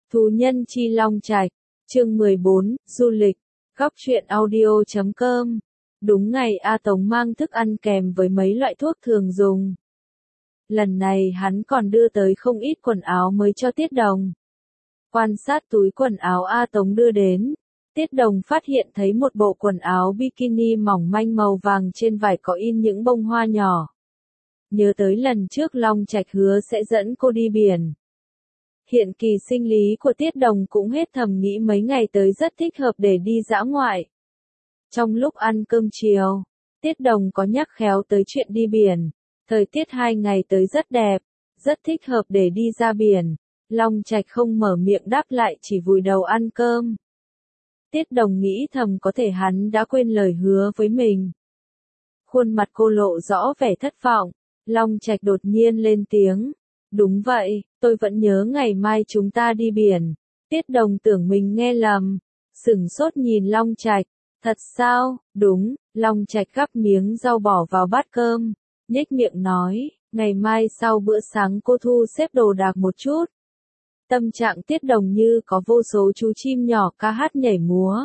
Thú nhân chi Long Trạch, chương 14, du lịch, góc truyện audio.com. Đúng ngày A Tống mang thức ăn kèm với mấy loại thuốc thường dùng. Lần này hắn còn đưa tới không ít quần áo mới cho Tiết Đồng. Quan sát túi quần áo A Tống đưa đến, Tiết Đồng phát hiện thấy một bộ quần áo bikini mỏng manh màu vàng trên vải có in những bông hoa nhỏ. Nhớ tới lần trước Long Trạch hứa sẽ dẫn cô đi biển. Hiện kỳ sinh lý của Tiết Đồng cũng hết, thầm nghĩ mấy ngày tới rất thích hợp để đi dã ngoại. Trong lúc ăn cơm chiều, Tiết Đồng có nhắc khéo tới chuyện đi biển. Thời tiết 2 ngày tới rất đẹp, rất thích hợp để đi ra biển. Long Trạch không mở miệng đáp lại, chỉ vùi đầu ăn cơm. Tiết Đồng nghĩ thầm có thể hắn đã quên lời hứa với mình. Khuôn mặt cô lộ rõ vẻ thất vọng. Long Trạch đột nhiên lên tiếng. Đúng vậy, tôi vẫn nhớ ngày mai chúng ta đi biển. Tiết Đồng tưởng mình nghe lầm, sửng sốt nhìn Long Trạch. Thật sao? Đúng. Long Trạch gắp miếng rau bỏ vào bát cơm, nhếch miệng nói, ngày mai sau bữa sáng cô thu xếp đồ đạc một chút. Tâm trạng Tiết Đồng như có vô số chú chim nhỏ ca hát nhảy múa,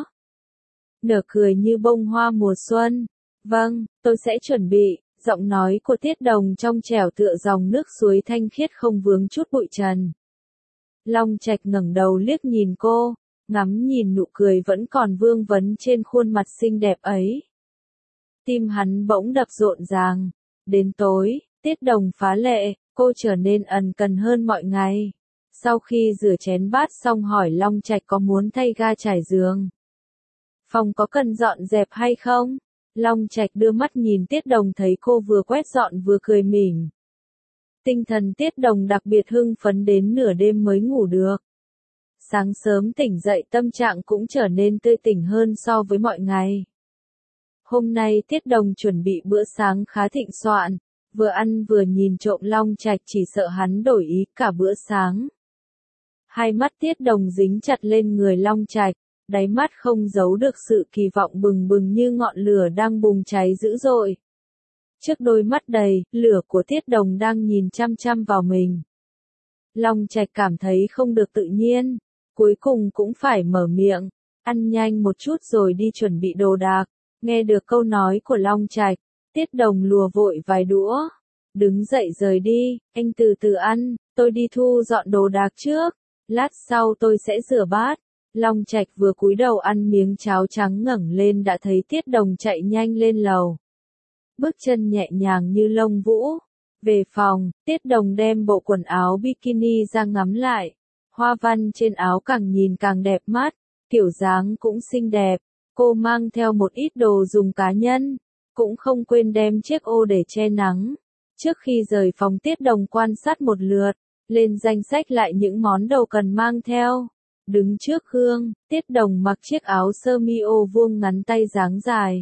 nở cười như bông hoa mùa xuân. Vâng, tôi sẽ chuẩn bị. Giọng nói của Tiết Đồng trong trẻo tựa dòng nước suối thanh khiết không vướng chút bụi trần. Long Trạch ngẩng đầu liếc nhìn cô, ngắm nhìn nụ cười vẫn còn vương vấn trên khuôn mặt xinh đẹp ấy. Tim hắn bỗng đập rộn ràng. Đến tối, Tiết Đồng phá lệ, cô trở nên ẩn cần hơn mọi ngày. Sau khi rửa chén bát xong hỏi Long Trạch có muốn thay ga trải giường. Phòng có cần dọn dẹp hay không? Long Trạch đưa mắt nhìn Tiết Đồng, thấy cô vừa quét dọn vừa cười mỉm. Tinh thần Tiết Đồng đặc biệt hưng phấn, đến nửa đêm mới ngủ được. Sáng sớm tỉnh dậy tâm trạng cũng trở nên tươi tỉnh hơn so với mọi ngày. Hôm nay Tiết Đồng chuẩn bị bữa sáng khá thịnh soạn, vừa ăn vừa nhìn trộm Long Trạch, chỉ sợ hắn đổi ý cả bữa sáng. Hai mắt Tiết Đồng dính chặt lên người Long Trạch, đáy mắt không giấu được sự kỳ vọng bừng bừng như ngọn lửa đang bùng cháy dữ dội. Trước đôi mắt đầy lửa của Tiết Đồng đang nhìn chăm chăm vào mình, Long Trạch cảm thấy không được tự nhiên, cuối cùng cũng phải mở miệng, ăn nhanh một chút rồi đi chuẩn bị đồ đạc. Nghe được câu nói của Long Trạch, Tiết Đồng lùa vội vài đũa, đứng dậy rời đi, anh từ từ ăn, tôi đi thu dọn đồ đạc trước, lát sau tôi sẽ rửa bát. Long Trạch vừa cúi đầu ăn miếng cháo trắng, ngẩng lên đã thấy Tiết Đồng chạy nhanh lên lầu. Bước chân nhẹ nhàng như lông vũ. Về phòng, Tiết Đồng đem bộ quần áo bikini ra ngắm lại. Hoa văn trên áo càng nhìn càng đẹp mắt, kiểu dáng cũng xinh đẹp. Cô mang theo một ít đồ dùng cá nhân, cũng không quên đem chiếc ô để che nắng. Trước khi rời phòng, Tiết Đồng quan sát một lượt, lên danh sách lại những món đồ cần mang theo. Đứng trước gương, Tiết Đồng mặc chiếc áo sơ mi ô vuông ngắn tay dáng dài.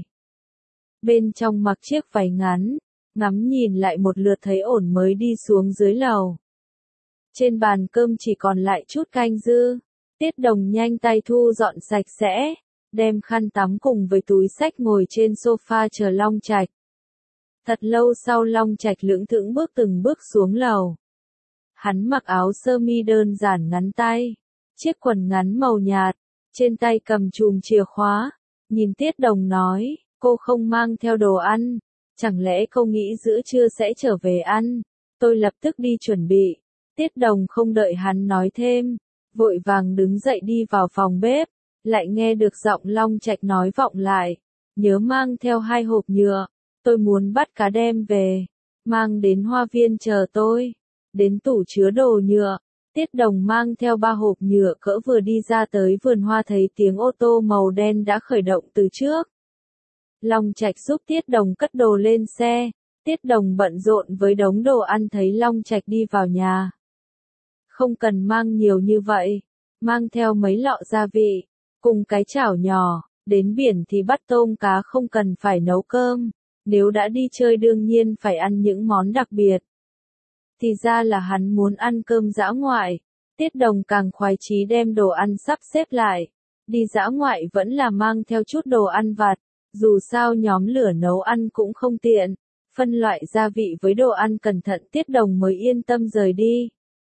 Bên trong mặc chiếc váy ngắn, ngắm nhìn lại một lượt thấy ổn mới đi xuống dưới lầu. Trên bàn cơm chỉ còn lại chút canh dư. Tiết Đồng nhanh tay thu dọn sạch sẽ, đem khăn tắm cùng với túi xách ngồi trên sofa chờ Long Trạch. Thật lâu sau Long Trạch lững thững từng bước xuống lầu. Hắn mặc áo sơ mi đơn giản ngắn tay, chiếc quần ngắn màu nhạt, trên tay cầm chùm chìa khóa. Nhìn Tiết Đồng nói, cô không mang theo đồ ăn, chẳng lẽ cô nghĩ giữa trưa sẽ trở về ăn? Tôi lập tức đi chuẩn bị. Tiết Đồng không đợi hắn nói thêm, vội vàng đứng dậy đi vào phòng bếp, lại nghe được giọng Long Trạch nói vọng lại, nhớ mang theo 2 hộp nhựa, tôi muốn bắt cá đem về, mang đến hoa viên chờ tôi. Đến tủ chứa đồ nhựa, Tiết Đồng mang theo 3 hộp nhựa cỡ vừa đi ra tới vườn hoa thấy tiếng ô tô màu đen đã khởi động từ trước. Long Trạch giúp Tiết Đồng cất đồ lên xe, Tiết Đồng bận rộn với đống đồ ăn thấy Long Trạch đi vào nhà. Không cần mang nhiều như vậy, mang theo mấy lọ gia vị, cùng cái chảo nhỏ, đến biển thì bắt tôm cá không cần phải nấu cơm, nếu đã đi chơi đương nhiên phải ăn những món đặc biệt. Thì ra là hắn muốn ăn cơm dã ngoại, Tiết Đồng càng khoái chí đem đồ ăn sắp xếp lại. Đi dã ngoại vẫn là mang theo chút đồ ăn vặt, dù sao nhóm lửa nấu ăn cũng không tiện, phân loại gia vị với đồ ăn cẩn thận Tiết Đồng mới yên tâm rời đi.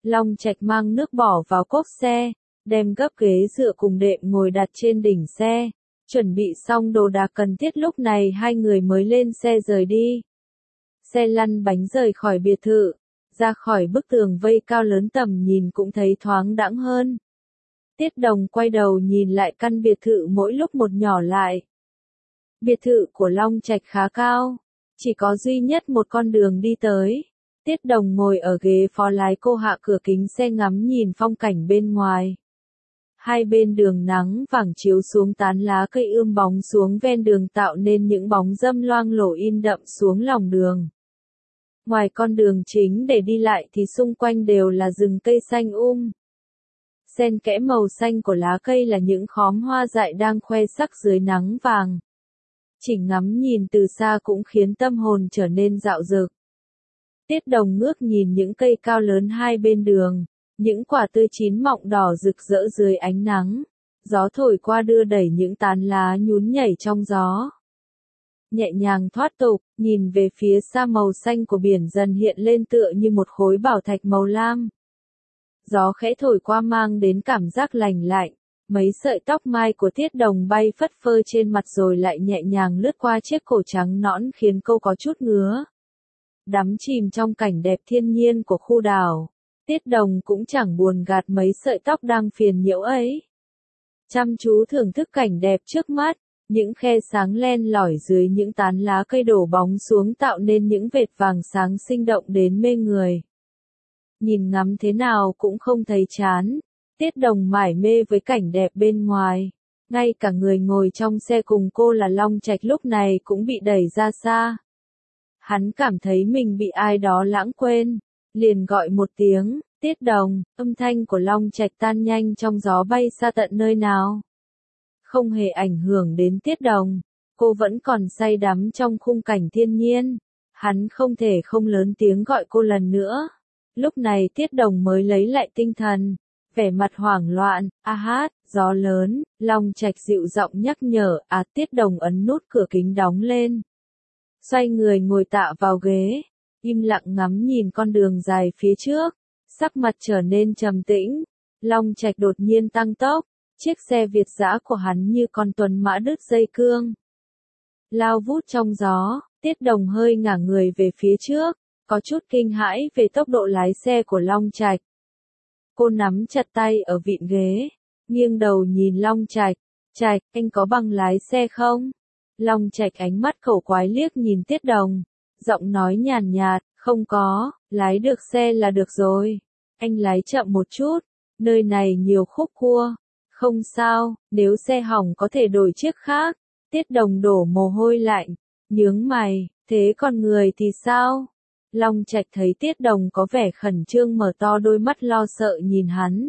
Long Trạch mang nước bỏ vào cốp xe, đem gấp ghế dựa cùng đệm ngồi đặt trên đỉnh xe, chuẩn bị xong đồ đạc cần thiết lúc này hai người mới lên xe rời đi. Xe lăn bánh rời khỏi biệt thự, ra khỏi bức tường vây cao lớn tầm nhìn cũng thấy thoáng đãng hơn. Tiết Đồng quay đầu nhìn lại căn biệt thự mỗi lúc một nhỏ lại. Biệt thự của Long Trạch khá cao, chỉ có duy nhất một con đường đi tới. Tiết Đồng ngồi ở ghế phó lái, cô hạ cửa kính xe ngắm nhìn phong cảnh bên ngoài. Hai bên đường nắng vàng chiếu xuống tán lá cây ươm bóng xuống ven đường tạo nên những bóng râm loang lổ in đậm xuống lòng đường. Ngoài con đường chính để đi lại thì xung quanh đều là rừng cây xanh xen kẽ màu xanh của lá cây là những khóm hoa dại đang khoe sắc dưới nắng vàng. Chỉ ngắm nhìn từ xa cũng khiến tâm hồn trở nên dạo dực. Tiết Đồng ngước nhìn những cây cao lớn hai bên đường, những quả tươi chín mọng đỏ rực rỡ dưới ánh nắng. Gió thổi qua đưa đẩy những tán lá nhún nhảy trong gió. Nhẹ nhàng thoát tục, nhìn về phía xa màu xanh của biển dần hiện lên tựa như một khối bảo thạch màu lam. Gió khẽ thổi qua mang đến cảm giác lành lạnh, mấy sợi tóc mai của Tiết Đồng bay phất phơ trên mặt rồi lại nhẹ nhàng lướt qua chiếc cổ trắng nõn khiến cô có chút ngứa. Đắm chìm trong cảnh đẹp thiên nhiên của khu đảo, Tiết Đồng cũng chẳng buồn gạt mấy sợi tóc đang phiền nhiễu ấy. Chăm chú thưởng thức cảnh đẹp trước mắt, những khe sáng len lỏi dưới những tán lá cây đổ bóng xuống tạo nên những vệt vàng sáng sinh động đến mê người. Nhìn ngắm thế nào cũng không thấy chán, Tiết Đồng mải mê với cảnh đẹp bên ngoài. Ngay cả người ngồi trong xe cùng cô là Long Trạch lúc này cũng bị đẩy ra xa. Hắn cảm thấy mình bị ai đó lãng quên, liền gọi một tiếng, Tiết Đồng, âm thanh của Long Trạch tan nhanh trong gió bay xa tận nơi nào. Không hề ảnh hưởng đến Tiết Đồng, cô vẫn còn say đắm trong khung cảnh thiên nhiên. Hắn không thể không lớn tiếng gọi cô lần nữa. Lúc này Tiết Đồng mới lấy lại tinh thần, vẻ mặt hoảng loạn, hát, gió lớn, Long Trạch dịu giọng nhắc nhở, Tiết Đồng ấn nút cửa kính đóng lên. Xoay người ngồi tạ vào ghế, im lặng ngắm nhìn con đường dài phía trước, sắc mặt trở nên trầm tĩnh. Long Trạch đột nhiên tăng tốc, chiếc xe Việt dã của hắn như con tuần mã đứt dây cương. Lao vút trong gió, Tiết Đồng hơi ngả người về phía trước, có chút kinh hãi về tốc độ lái xe của Long Trạch. Cô nắm chặt tay ở vịn ghế, nghiêng đầu nhìn Long Trạch, Trạch, anh có bằng lái xe không? Long Trạch ánh mắt khẩu quái liếc nhìn Tiết Đồng, giọng nói nhàn nhạt, không có, lái được xe là được rồi. Anh lái chậm một chút, nơi này nhiều khúc cua. Không sao, nếu xe hỏng có thể đổi chiếc khác. Tiết Đồng đổ mồ hôi lạnh, nhướng mày, thế còn người thì sao? Long Trạch thấy Tiết Đồng có vẻ khẩn trương mở to đôi mắt lo sợ nhìn hắn.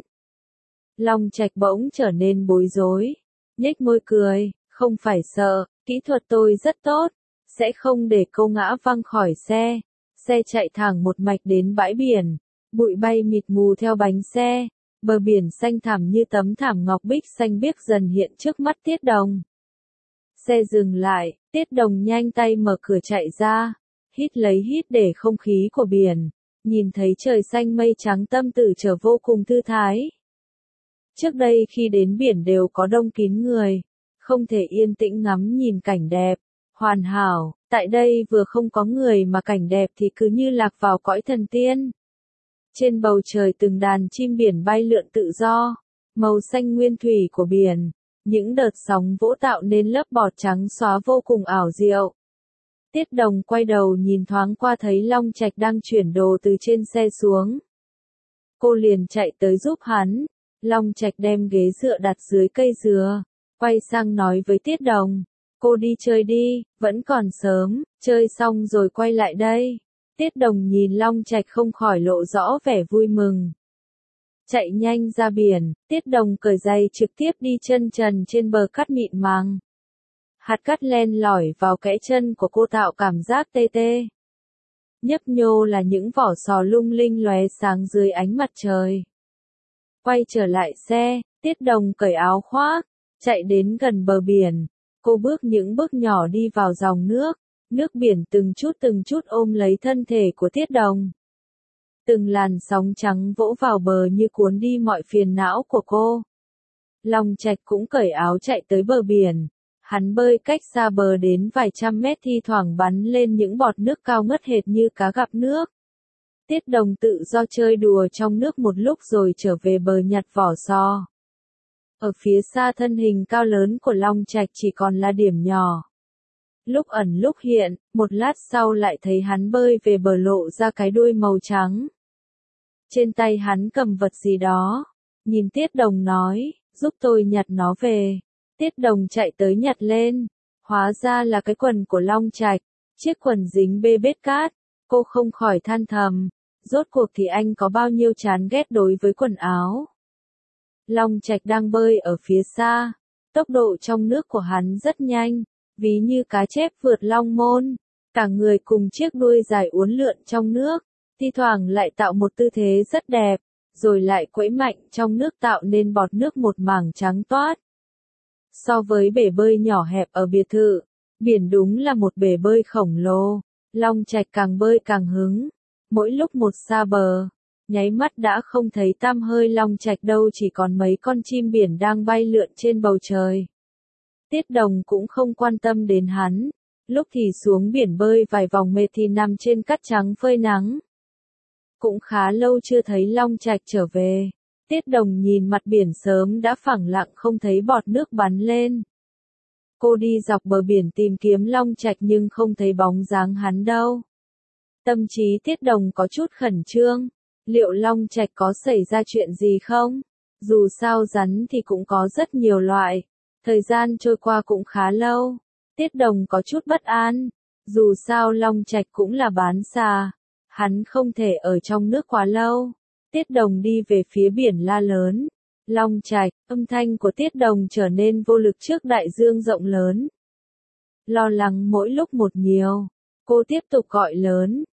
Long Trạch bỗng trở nên bối rối, nhếch môi cười, không phải sợ, kỹ thuật tôi rất tốt, sẽ không để cô ngã văng khỏi xe. Xe chạy thẳng một mạch đến bãi biển, bụi bay mịt mù theo bánh xe, bờ biển xanh thẳm như tấm thảm ngọc bích xanh biếc dần hiện trước mắt Tiết Đồng. Xe dừng lại, Tiết Đồng nhanh tay mở cửa chạy ra, hít lấy hít để không khí của biển, nhìn thấy trời xanh mây trắng tâm tử trở vô cùng thư thái. Trước đây khi đến biển đều có đông kín người, không thể yên tĩnh ngắm nhìn cảnh đẹp, hoàn hảo, tại đây vừa không có người mà cảnh đẹp thì cứ như lạc vào cõi thần tiên. Trên bầu trời từng đàn chim biển bay lượn tự do, màu xanh nguyên thủy của biển, những đợt sóng vỗ tạo nên lớp bọt trắng xóa vô cùng ảo diệu. Tiết Đồng quay đầu nhìn thoáng qua thấy Long Trạch đang chuyển đồ từ trên xe xuống. Cô liền chạy tới giúp hắn. Long Trạch đem ghế dựa đặt dưới cây dừa, quay sang nói với Tiết Đồng, cô đi chơi đi, vẫn còn sớm, chơi xong rồi quay lại đây. Tiết Đồng nhìn Long Trạch không khỏi lộ rõ vẻ vui mừng. Chạy nhanh ra biển, Tiết Đồng cởi giày trực tiếp đi chân trần trên bờ cát mịn màng. Hạt cát len lỏi vào kẽ chân của cô tạo cảm giác tê tê. Nhấp nhô là những vỏ sò lung linh lóe sáng dưới ánh mặt trời. Quay trở lại xe, Tiết Đồng cởi áo khoác, chạy đến gần bờ biển. Cô bước những bước nhỏ đi vào dòng nước biển từng chút ôm lấy thân thể của Tiết Đồng. Từng làn sóng trắng vỗ vào bờ như cuốn đi mọi phiền não của cô. Long Trạch cũng cởi áo chạy tới bờ biển. Hắn bơi cách xa bờ đến vài trăm mét, thi thoảng bắn lên những bọt nước cao ngất hệt như cá gặp nước. Tiết Đồng tự do chơi đùa trong nước một lúc rồi trở về bờ nhặt vỏ sò. Ở phía xa thân hình cao lớn của Long Trạch chỉ còn là điểm nhỏ. Lúc ẩn lúc hiện, một lát sau lại thấy hắn bơi về bờ lộ ra cái đuôi màu trắng. Trên tay hắn cầm vật gì đó. Nhìn Tiết Đồng nói, giúp tôi nhặt nó về. Tiết Đồng chạy tới nhặt lên. Hóa ra là cái quần của Long Trạch. Chiếc quần dính bê bết cát. Cô không khỏi than thầm. Rốt cuộc thì anh có bao nhiêu chán ghét đối với quần áo. Long Trạch đang bơi ở phía xa. Tốc độ trong nước của hắn rất nhanh. Ví như cá chép vượt long môn. Cả người cùng chiếc đuôi dài uốn lượn trong nước. Thi thoảng lại tạo một tư thế rất đẹp. Rồi lại quẫy mạnh trong nước tạo nên bọt nước một mảng trắng toát. So với bể bơi nhỏ hẹp ở biệt thự, biển đúng là một bể bơi khổng lồ. Long Trạch càng bơi càng hứng. Mỗi lúc một xa bờ, nháy mắt đã không thấy tăm hơi Long Trạch đâu, chỉ còn mấy con chim biển đang bay lượn trên bầu trời. Tiết Đồng cũng không quan tâm đến hắn. Lúc thì xuống biển bơi vài vòng mệt thì nằm trên cát trắng phơi nắng. Cũng khá lâu chưa thấy Long Trạch trở về. Tiết Đồng nhìn mặt biển sớm đã phẳng lặng không thấy bọt nước bắn lên. Cô đi dọc bờ biển tìm kiếm Long Trạch nhưng không thấy bóng dáng hắn đâu. Tâm trí Tiết Đồng có chút khẩn trương. Liệu Long Trạch có xảy ra chuyện gì không? Dù sao rắn thì cũng có rất nhiều loại. Thời gian trôi qua cũng khá lâu. Tiết Đồng có chút bất an. Dù sao Long Trạch cũng là bán xà. Hắn không thể ở trong nước quá lâu. Tiết Đồng đi về phía biển la lớn. Long Trạch, âm thanh của Tiết Đồng trở nên vô lực trước đại dương rộng lớn. Lo lắng mỗi lúc một nhiều. Cô tiếp tục gọi lớn.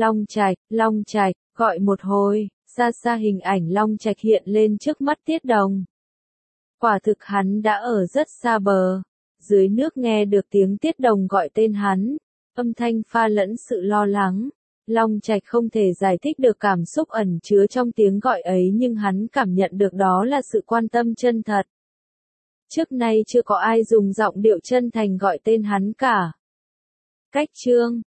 Long Trạch, gọi một hồi, xa xa hình ảnh Long Trạch hiện lên trước mắt Tiết Đồng. Quả thực hắn đã ở rất xa bờ. Dưới nước nghe được tiếng Tiết Đồng gọi tên hắn. Âm thanh pha lẫn sự lo lắng. Long Trạch không thể giải thích được cảm xúc ẩn chứa trong tiếng gọi ấy, nhưng hắn cảm nhận được đó là sự quan tâm chân thật. Trước nay chưa có ai dùng giọng điệu chân thành gọi tên hắn cả. Cách chương